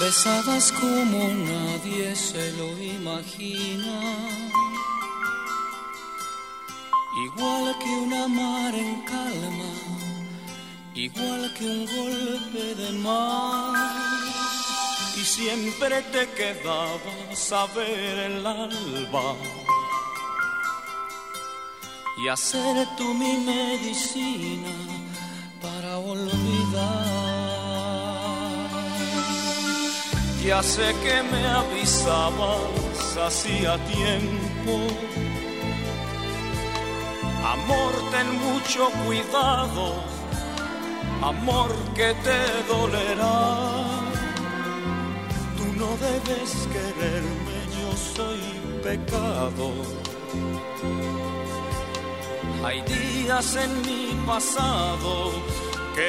Besabas como nadie se lo imagina, igual que una mar en calma, igual que un golpe de mar. Y siempre te quedabas a ver el alba y hacer tú mi medicina para olvidar. Ya sé que me avisabas hacía tiempo. Amor, ten mucho cuidado, amor, que te dolerá. Tú no debes quererme, yo soy pecado. Hay días en mi pasado que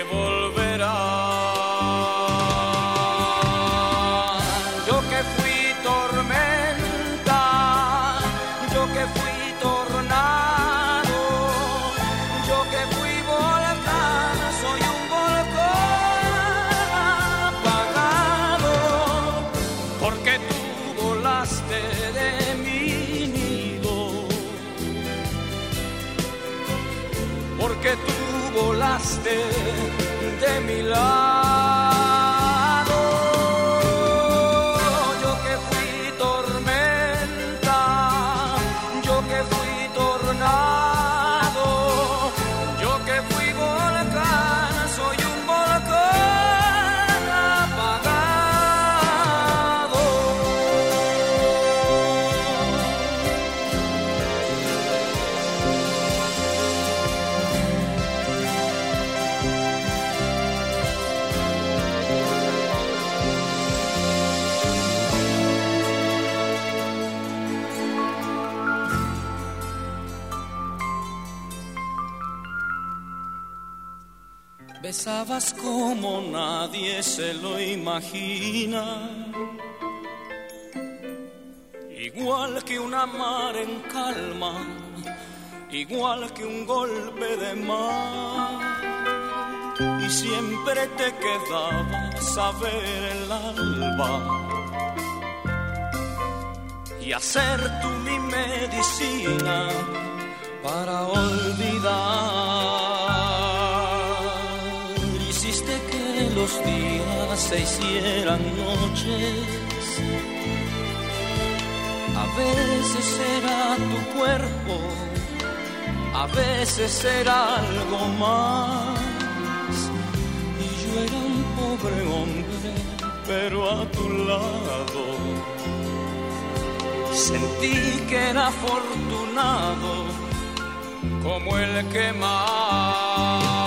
volverán. Yo que fui tormenta, yo que fui tornado, yo que fui volcán, soy un volcán apagado, porque tú volaste de mi nido, porque tú volaste de mi lado. Yo que fui tormenta, yo que fui tornado, yo que fui volcán, soy un volcán apagado. Besabas como nadie se lo imagina, igual que una mar en calma, igual que un golpe de mar. Y siempre te quedabas a ver el alba y hacer tú mi medicina para olvidar. Que los días se hicieran noches, a veces era tu cuerpo, a veces era algo más. Y yo era un pobre hombre, pero a tu lado sentí que era afortunado como el que más.